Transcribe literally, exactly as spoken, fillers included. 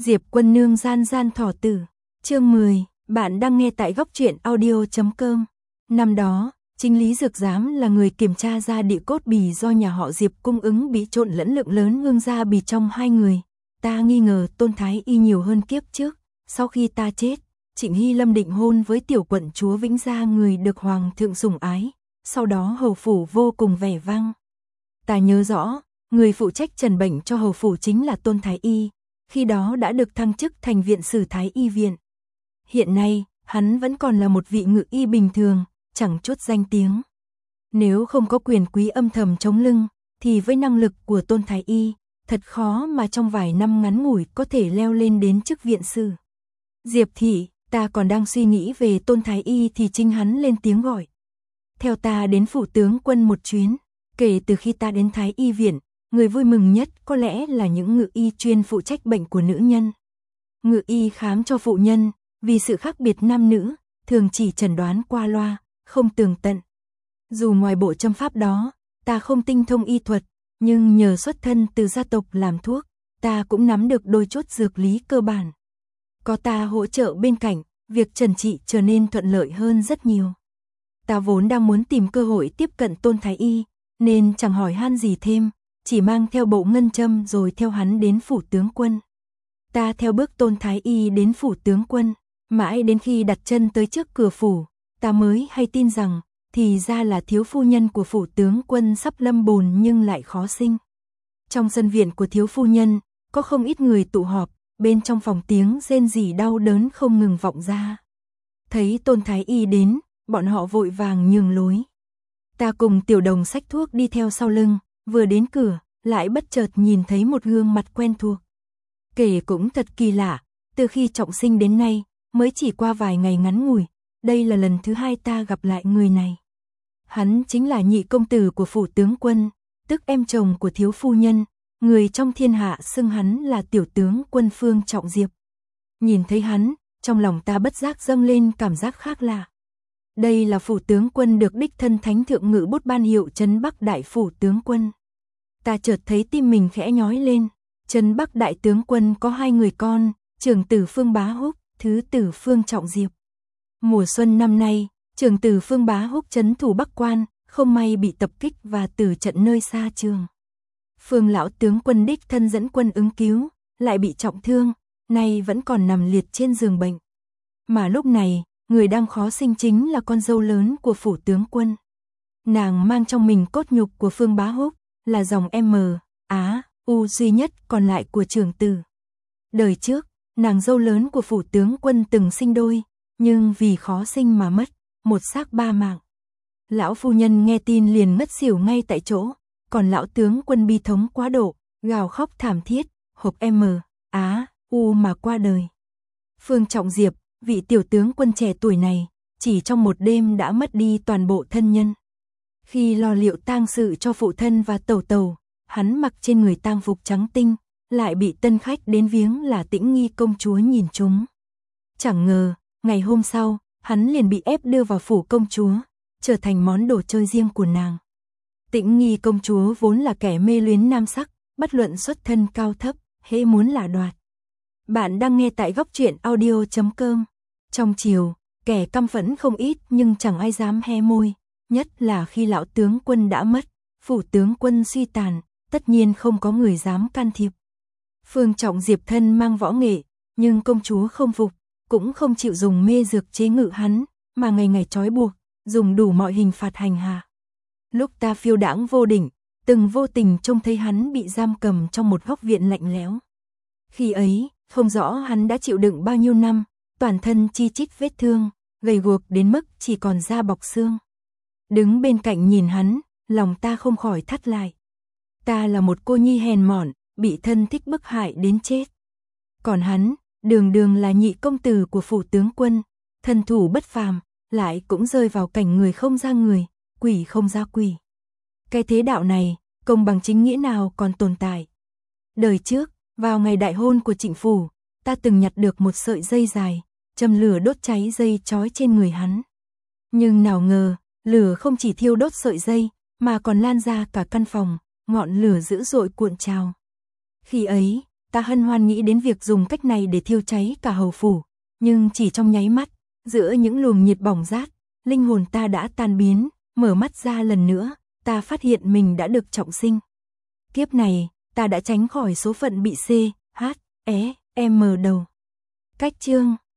Diệp Quân Nương gian gian thỏ tử. Chương mười, bạn đang nghe tại góc truyện audio chấm com. Năm đó, Chính Lý Dược Giám là người kiểm tra ra địa cốt bì do nhà họ Diệp cung ứng bị trộn lẫn lượng lớn hương gia bì trong hai người. Ta nghi ngờ Tôn Thái Y nhiều hơn kiếp trước. Sau khi ta chết, Trịnh Hy Lâm định hôn với tiểu quận chúa Vĩnh Gia, người được hoàng thượng sủng ái. Sau đó hầu phủ vô cùng vẻ vang. Ta nhớ rõ, người phụ trách trần bệnh cho hầu phủ chính là Tôn Thái Y. Khi đó đã được thăng chức thành viện sử Thái Y viện. Hiện nay, hắn vẫn còn là một vị ngự y bình thường, chẳng chút danh tiếng. Nếu không có quyền quý âm thầm chống lưng, thì với năng lực của Tôn Thái Y, thật khó mà trong vài năm ngắn ngủi có thể leo lên đến chức viện sử. Diệp thị, ta còn đang suy nghĩ về Tôn Thái Y thì chính hắn lên tiếng gọi. Theo ta đến phủ tướng quân một chuyến, kể từ khi ta đến Thái Y viện, người vui mừng nhất có lẽ là những ngự y chuyên phụ trách bệnh của nữ nhân. Ngự y khám cho phụ nhân, vì sự khác biệt nam nữ, thường chỉ chẩn đoán qua loa, không tường tận. Dù ngoài bộ châm pháp đó, ta không tinh thông y thuật, nhưng nhờ xuất thân từ gia tộc làm thuốc, ta cũng nắm được đôi chút dược lý cơ bản. Có ta hỗ trợ bên cạnh, việc trần trị trở nên thuận lợi hơn rất nhiều. Ta vốn đang muốn tìm cơ hội tiếp cận Tôn Thái Y, nên chẳng hỏi han gì thêm, chỉ mang theo bộ ngân châm rồi theo hắn đến phủ tướng quân. Ta theo bước Tôn Thái Y đến phủ tướng quân, mãi đến khi đặt chân tới trước cửa phủ, ta mới hay tin rằng, thì ra là thiếu phu nhân của phủ tướng quân sắp lâm bồn nhưng lại khó sinh. Trong sân viện của thiếu phu nhân, có không ít người tụ họp, bên trong phòng tiếng rên rỉ đau đớn không ngừng vọng ra. Thấy Tôn Thái Y đến, bọn họ vội vàng nhường lối. Ta cùng Tiểu Đồng xách thuốc đi theo sau lưng, vừa đến cửa, lại bất chợt nhìn thấy một gương mặt quen thuộc. Kể cũng thật kỳ lạ, từ khi trọng sinh đến nay, mới chỉ qua vài ngày ngắn ngủi, đây là lần thứ hai ta gặp lại người này. Hắn chính là nhị công tử của phủ tướng quân, tức em chồng của thiếu phu nhân, người trong thiên hạ xưng hắn là tiểu tướng quân Phương Trọng Diệp. Nhìn thấy hắn, trong lòng ta bất giác dâng lên cảm giác khác lạ. Đây là phủ tướng quân được đích thân thánh thượng ngự bút ban hiệu Trấn Bắc Đại phủ tướng quân. Ta chợt thấy tim mình khẽ nhói lên. Trấn Bắc Đại tướng quân có hai người con, trưởng tử Phương Bá Húc, thứ tử Phương Trọng Diệp. Mùa xuân năm nay, trưởng tử Phương Bá Húc trấn thủ Bắc Quan, không may bị tập kích và tử trận nơi xa trường. Phương lão tướng quân đích thân dẫn quân ứng cứu, lại bị trọng thương, nay vẫn còn nằm liệt trên giường bệnh. Mà lúc này, người đang khó sinh chính là con dâu lớn của phủ tướng quân. Nàng mang trong mình cốt nhục của Phương Bá Húc, là dòng M, Á, U duy nhất còn lại của trưởng tử. Đời trước, nàng dâu lớn của phủ tướng quân từng sinh đôi, nhưng vì khó sinh mà mất, một xác ba mạng. Lão phu nhân nghe tin liền ngất xỉu ngay tại chỗ, còn lão tướng quân bi thống quá độ, gào khóc thảm thiết, hộp M, Á, U mà qua đời. Phương Trọng Diệp, vị tiểu tướng quân trẻ tuổi này, chỉ trong một đêm đã mất đi toàn bộ thân nhân. Khi lo liệu tang sự cho phụ thân và tẩu tẩu, hắn mặc trên người tang phục trắng tinh, lại bị tân khách đến viếng là Tĩnh Nghi công chúa nhìn trúng. Chẳng ngờ, ngày hôm sau, hắn liền bị ép đưa vào phủ công chúa, trở thành món đồ chơi riêng của nàng. Tĩnh Nghi công chúa vốn là kẻ mê luyến nam sắc, bất luận xuất thân cao thấp, hễ muốn là đoạt. Bạn đang nghe tại góc truyện audio chấm com. Trong chiều, kẻ căm phẫn không ít nhưng chẳng ai dám hé môi, nhất là khi lão tướng quân đã mất, phủ tướng quân suy tàn, tất nhiên không có người dám can thiệp. Phương Trọng Diệp thân mang võ nghệ, nhưng công chúa không phục, cũng không chịu dùng mê dược chế ngự hắn, mà ngày ngày trói buộc, dùng đủ mọi hình phạt hành hạ. Lúc ta phiêu đãng vô đỉnh, từng vô tình trông thấy hắn bị giam cầm trong một góc viện lạnh lẽo. Khi ấy, không rõ hắn đã chịu đựng bao nhiêu năm, toàn thân chi chít vết thương, gầy guộc đến mức chỉ còn da bọc xương. Đứng bên cạnh nhìn hắn, lòng ta không khỏi thắt lại. Ta là một cô nhi hèn mọn, bị thân thích bức hại đến chết. Còn hắn, đường đường là nhị công tử của phủ tướng quân, thân thủ bất phàm, lại cũng rơi vào cảnh người không ra người, quỷ không ra quỷ. Cái thế đạo này, công bằng chính nghĩa nào còn tồn tại. Đời trước, vào ngày đại hôn của Trịnh phủ, ta từng nhặt được một sợi dây dài, châm lửa đốt cháy dây trói trên người hắn. Nhưng nào ngờ, lửa không chỉ thiêu đốt sợi dây, mà còn lan ra cả căn phòng, ngọn lửa dữ dội cuộn trào. Khi ấy, ta hân hoan nghĩ đến việc dùng cách này để thiêu cháy cả hầu phủ, nhưng chỉ trong nháy mắt, giữa những luồng nhiệt bỏng rát, linh hồn ta đã tan biến, mở mắt ra lần nữa, ta phát hiện mình đã được trọng sinh. Kiếp này, ta đã tránh khỏi số phận bị C, H, E, M đầu. Cách chương